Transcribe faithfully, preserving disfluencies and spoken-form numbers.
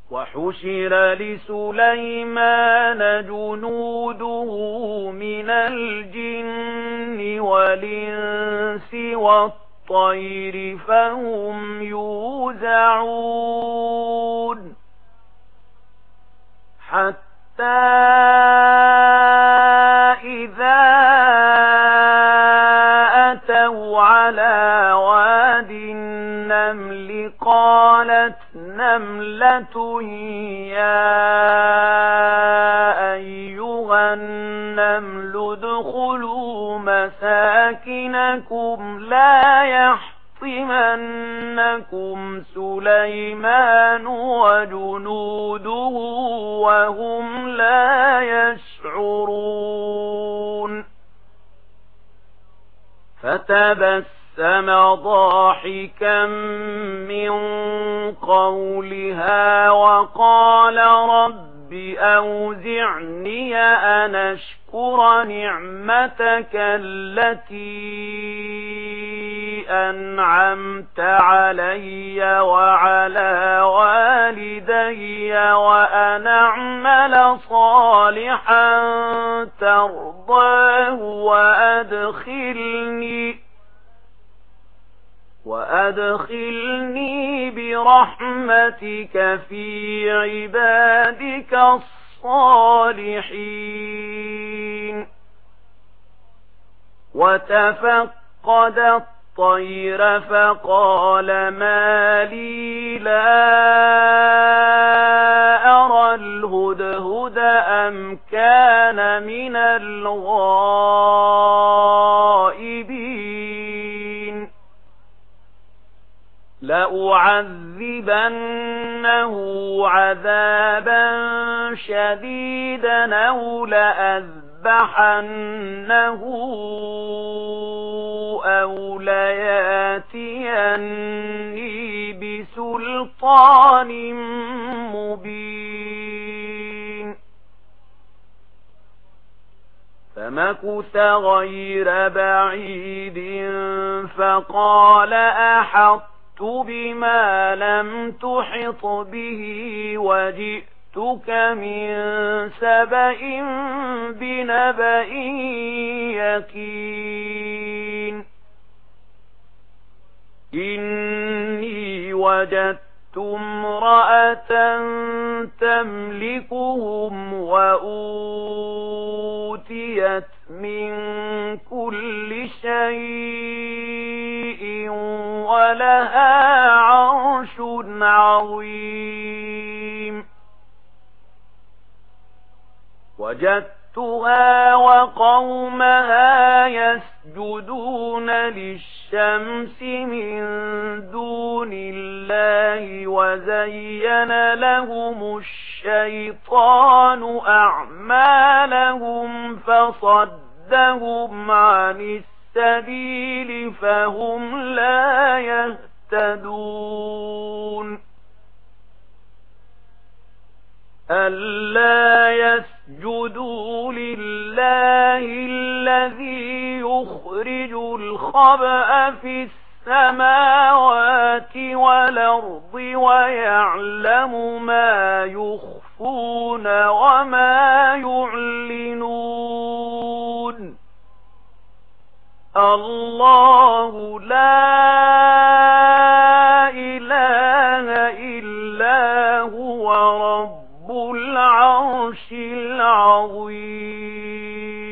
وحشر لسليمان جنوده من الجن والإنس والطير فهم يوزعون حتى إذا أتوا على واد النمل قالت نملة يا أيها النمل ادخلوا مساكنكم لا يحطمنكم سليمان وجنوده وهم لا يشعرون فتبسم ضاحكا من قولها وقال رب أوزعني أن أشكر نعمتك التي أنعمت علي وعلى والدي وأن أعمل صالحا ترضاه وأدخلني وأدخلني برحمتك في عبادك الصالحين وتفقد الطير فقال ما لي لا أرى الهدهد أم كان من الغائبين لأعذبنه عذابا شديدا أو لأذبحنه أو لياتيني بسلطان مبين فمكث غير بعيد فقال أحط بما لم تحط به وجئتك من سبأ بنبأ يقين إني وجدت امرأة تملكهم وأوتيت من كل شيء ولها عرش عظيم وجدتها وقومها يسجدون للشمس من دون الله وزين لهم الشيطان أعمالهم فصدهم عن السبيل فهم لا يهتدون ألا يسجدوا لله الذي يخرج الخبأ في السماوات والأرض ويعلم ما يخفون وما يعلنون الله لا إله إلا هو رب العرش العظيم